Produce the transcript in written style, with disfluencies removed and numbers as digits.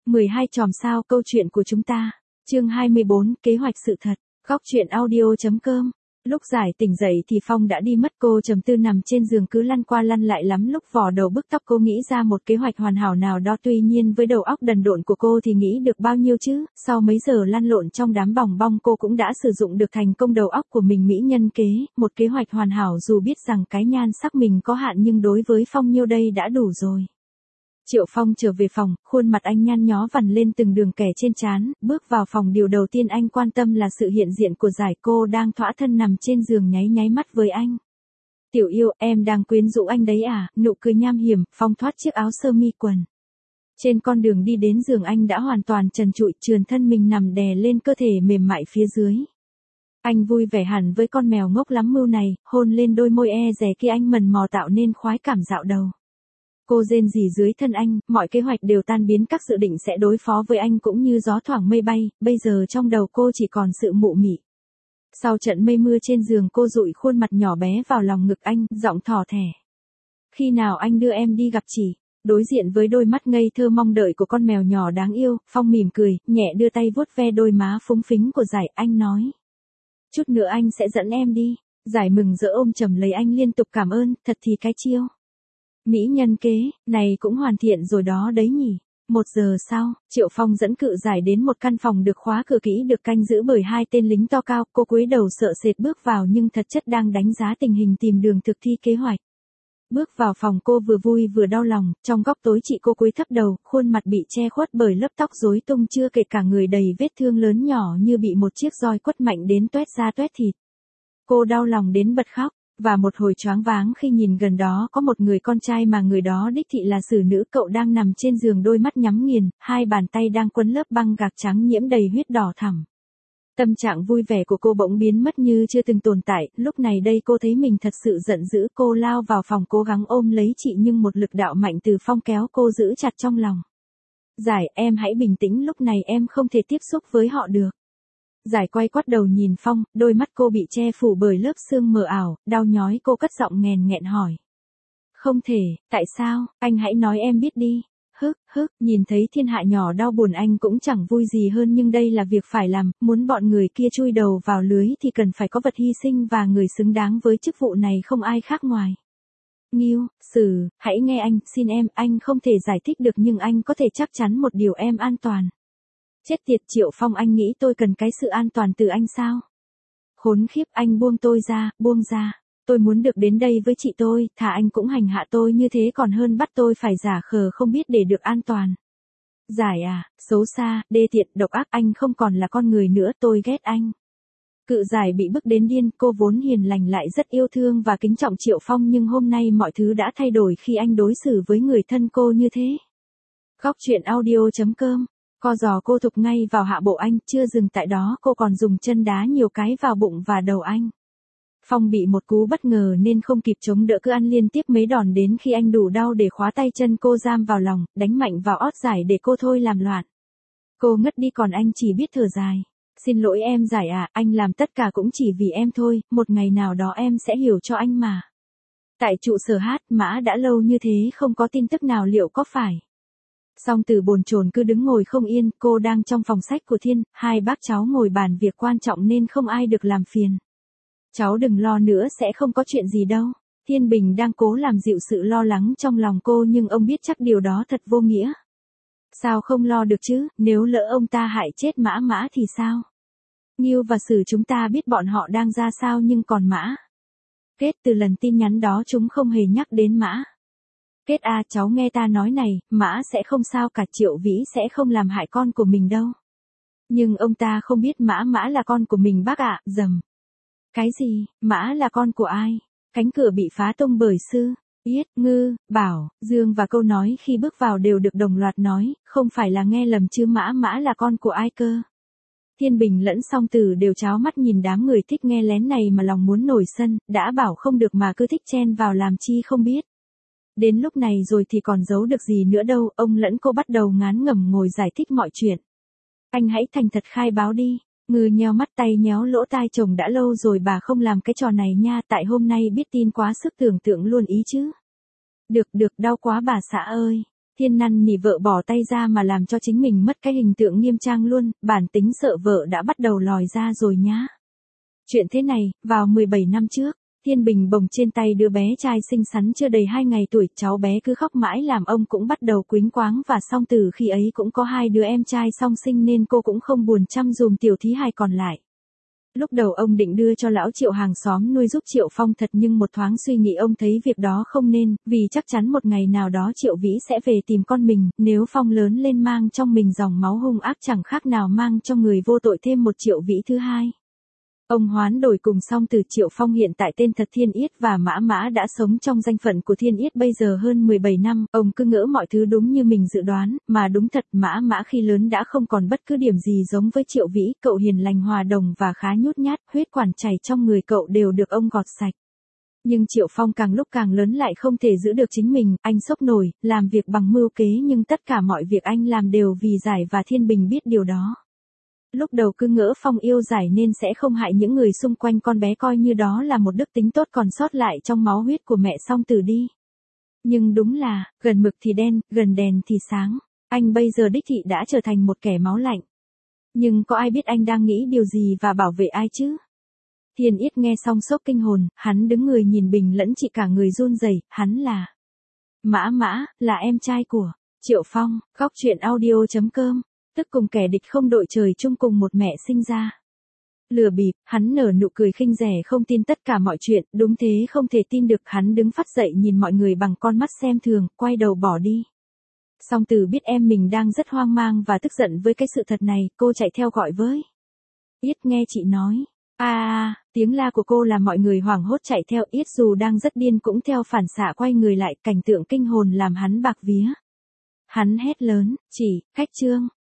12 chòm sao câu chuyện của chúng ta. Chương 24, kế hoạch sự thật. Góc truyện audio.com. Lúc Giải tỉnh dậy thì Phong đã đi mất, cô trầm tư nằm trên giường cứ lăn qua lăn lại lắm lúc vò đầu bứt tóc. Cô nghĩ ra một kế hoạch hoàn hảo nào đó, tuy nhiên với đầu óc đần độn của cô thì nghĩ được bao nhiêu chứ. Sau mấy giờ lăn lộn trong đám bòng bong, cô cũng đã sử dụng được thành công đầu óc của mình. Mỹ nhân kế, một kế hoạch hoàn hảo. Dù biết rằng cái nhan sắc mình có hạn nhưng đối với Phong nhiêu đây đã đủ rồi. Triệu Phong trở về phòng, khuôn mặt anh nhăn nhó vằn lên từng đường kẻ trên trán. Bước vào phòng, điều đầu tiên anh quan tâm là sự hiện diện của Giải. Cô đang thõa thân nằm trên giường nháy nháy mắt với anh. Tiểu yêu, em đang quyến rũ anh đấy à? Nụ cười nham hiểm. Phong thoát chiếc áo sơ mi quần. Trên con đường đi đến giường, anh đã hoàn toàn trần trụi, trườn thân mình nằm đè lên cơ thể mềm mại phía dưới. Anh vui vẻ hẳn với con mèo ngốc lắm mưu này, hôn lên đôi môi e dè kia anh mần mò tạo nên khoái cảm dạo đầu. Cô rên rỉ dưới thân anh, mọi kế hoạch đều tan biến, các dự định sẽ đối phó với anh cũng như gió thoảng mây bay, bây giờ trong đầu cô chỉ còn sự mụ mị. Sau trận mây mưa trên giường, cô dụi khuôn mặt nhỏ bé vào lòng ngực anh, giọng thỏ thẻ. Khi nào anh đưa em đi gặp chị? Đối diện với đôi mắt ngây thơ mong đợi của con mèo nhỏ đáng yêu, Phong mỉm cười, nhẹ đưa tay vuốt ve đôi má phúng phính của Giải. Anh nói, chút nữa anh sẽ dẫn em đi. Giải mừng rỡ ôm chầm lấy anh liên tục cảm ơn, thật thì cái chiêu. Mỹ nhân kế, này cũng hoàn thiện rồi đó đấy nhỉ. 1 giờ sau, Triệu Phong dẫn Cự Giải đến một căn phòng được khóa cửa kỹ, được canh giữ bởi 2 tên lính to cao. Cô cúi đầu sợ sệt bước vào nhưng thật chất đang đánh giá tình hình, tìm đường thực thi kế hoạch. Bước vào phòng, cô vừa vui vừa đau lòng. Trong góc tối chị cô cúi thấp đầu, khuôn mặt bị che khuất bởi lớp tóc rối tung, chưa kể cả người đầy vết thương lớn nhỏ như bị một chiếc roi quất mạnh đến toét da toét thịt. Cô đau lòng đến bật khóc. Và một hồi choáng váng khi nhìn gần đó có một người con trai mà người đó đích thị là xử nữ. Cậu đang nằm trên giường, đôi mắt nhắm nghiền, 2 bàn tay đang quấn lớp băng gạc trắng nhiễm đầy huyết đỏ thẳm. Tâm trạng vui vẻ của cô bỗng biến mất như chưa từng tồn tại. Lúc này đây cô thấy mình thật sự giận dữ. Cô lao vào phòng cố gắng ôm lấy chị nhưng một lực đạo mạnh từ Phong kéo cô giữ chặt trong lòng. Giải, em hãy bình tĩnh, lúc này em không thể tiếp xúc với họ được. Giải quay quắt đầu nhìn Phong, đôi mắt cô bị che phủ bởi lớp sương mờ ảo, đau nhói. Cô cất giọng nghèn nghẹn hỏi. Không thể, tại sao, anh hãy nói em biết đi. Nhìn thấy thiên hạ nhỏ đau buồn anh cũng chẳng vui gì hơn, nhưng đây là việc phải làm, muốn bọn người kia chui đầu vào lưới thì cần phải có vật hy sinh, và người xứng đáng với chức vụ này không ai khác ngoài Nghiêu. Sử, hãy nghe anh, xin em, anh không thể giải thích được nhưng anh có thể chắc chắn một điều, em an toàn. Chết tiệt Triệu Phong, anh nghĩ tôi cần cái sự an toàn từ anh sao? Khốn khiếp, anh buông tôi ra, buông ra. Tôi muốn được đến đây với chị tôi, thà anh cũng hành hạ tôi như thế còn hơn bắt tôi phải giả khờ không biết để được an toàn. Giải à, xấu xa, đê tiện, độc ác, anh không còn là con người nữa, tôi ghét anh. Cự Giải bị bức đến điên. Cô vốn hiền lành lại rất yêu thương và kính trọng Triệu Phong, nhưng hôm nay mọi thứ đã thay đổi khi anh đối xử với người thân cô như thế. Góc truyện audio.com. Co giò cô thục ngay vào hạ bộ anh, chưa dừng tại đó, cô còn dùng chân đá nhiều cái vào bụng và đầu anh. Phong bị một cú bất ngờ nên không kịp chống đỡ, cứ ăn liên tiếp mấy đòn đến khi anh đủ đau để khóa tay chân cô giam vào lòng, đánh mạnh vào ót Giải để cô thôi làm loạn. Cô ngất đi, còn anh chỉ biết thở dài. Xin lỗi em Giải à, anh làm tất cả cũng chỉ vì em thôi, một ngày nào đó em sẽ hiểu cho anh mà. Tại trụ sở Hát Mã đã lâu như thế không có tin tức nào, liệu có phải? Song Tử bồn chồn cứ đứng ngồi không yên. Cô đang trong phòng sách của Thiên, 2 bác cháu ngồi bàn việc quan trọng nên không ai được làm phiền. Cháu đừng lo nữa, sẽ không có chuyện gì đâu. Thiên Bình đang cố làm dịu sự lo lắng trong lòng cô, nhưng ông biết chắc điều đó thật vô nghĩa. Sao không lo được chứ, nếu lỡ ông ta hại chết Mã thì sao? Nghiêu và Sử chúng ta biết bọn họ đang ra sao, nhưng còn Mã. Kết, từ lần tin nhắn đó chúng không hề nhắc đến Mã. Kết à, cháu nghe ta nói này, Mã sẽ không sao cả, Triệu Vĩ sẽ không làm hại con của mình đâu. Nhưng ông ta không biết Mã là con của mình bác ạ. Dầm. Cái gì, Mã là con của ai? Cánh cửa bị phá tung bởi Sư, Yết, Ngư, Bảo, Dương, và câu nói khi bước vào đều được đồng loạt nói, không phải là nghe lầm chứ, Mã là con của ai cơ? Thiên Bình lẫn Song Tử đều tráo mắt nhìn đám người thích nghe lén này mà lòng muốn nổi sân, đã bảo không được mà cứ thích chen vào làm chi không biết. Đến lúc này rồi thì còn giấu được gì nữa đâu, ông lẫn cô bắt đầu ngán ngẩm ngồi giải thích mọi chuyện. Anh hãy thành thật khai báo đi. Ngư nheo mắt, tay nhéo lỗ tai chồng, đã lâu rồi bà không làm cái trò này nha, tại hôm nay biết tin quá sức tưởng tượng luôn ý chứ. Được, đau quá bà xã ơi. Thiên năn nỉ vợ bỏ tay ra mà làm cho chính mình mất cái hình tượng nghiêm trang luôn, bản tính sợ vợ đã bắt đầu lòi ra rồi nhá. Chuyện thế này, vào 17 năm trước, Thiên Bình bồng trên tay đứa bé trai xinh xắn chưa đầy 2 ngày tuổi, cháu bé cứ khóc mãi làm ông cũng bắt đầu quýnh quáng và song từ khi ấy cũng có 2 đứa em trai song sinh nên cô cũng không buồn chăm dùm tiểu thí hài còn lại. Lúc đầu ông định đưa cho lão Triệu hàng xóm nuôi giúp Triệu Phong thật nhưng một thoáng suy nghĩ ông thấy việc đó không nên, vì chắc chắn một ngày nào đó Triệu Vĩ sẽ về tìm con mình, nếu Phong lớn lên mang trong mình dòng máu hung ác chẳng khác nào mang cho người vô tội thêm một Triệu Vĩ thứ hai. Ông hoán đổi cùng song từ Triệu Phong hiện tại tên thật Thiên Yết và Mã Mã đã sống trong danh phận của Thiên Yết bây giờ hơn 17 năm, ông cứ ngỡ mọi thứ đúng như mình dự đoán, mà đúng thật Mã Mã khi lớn đã không còn bất cứ điểm gì giống với Triệu Vĩ, cậu hiền lành hòa đồng và khá nhút nhát, huyết quản chảy trong người cậu đều được ông gọt sạch. Nhưng Triệu Phong càng lúc càng lớn lại không thể giữ được chính mình, anh sốc nổi, làm việc bằng mưu kế nhưng tất cả mọi việc anh làm đều vì Giải và Thiên Bình biết điều đó. Lúc đầu cứ ngỡ Phong yêu Giải nên sẽ không hại những người xung quanh con bé coi như đó là một đức tính tốt còn sót lại trong máu huyết của mẹ song từ đi. Nhưng đúng là, gần mực thì đen, gần đèn thì sáng, anh bây giờ đích thị đã trở thành một kẻ máu lạnh. Nhưng có ai biết anh đang nghĩ điều gì và bảo vệ ai chứ? Thiên Yết nghe xong sốc kinh hồn, hắn đứng người nhìn Bình lẫn chị cả người run rẩy, hắn là Mã Mã, là em trai của Triệu Phong. Góc truyện audio.com, tức cùng kẻ địch không đội trời chung cùng một mẹ sinh ra. Lừa bịp, hắn nở nụ cười khinh rẻ không tin tất cả mọi chuyện, đúng thế không thể tin được, hắn đứng phắt dậy nhìn mọi người bằng con mắt xem thường, quay đầu bỏ đi. Song từ biết em mình đang rất hoang mang và tức giận với cái sự thật này, cô chạy theo gọi với. Yết nghe chị nói. Tiếng la của cô làm mọi người hoảng hốt chạy theo, Yết dù đang rất điên cũng theo phản xạ quay người lại, cảnh tượng kinh hồn làm hắn bạc vía. Hắn hét lớn, chị, Khách Trương.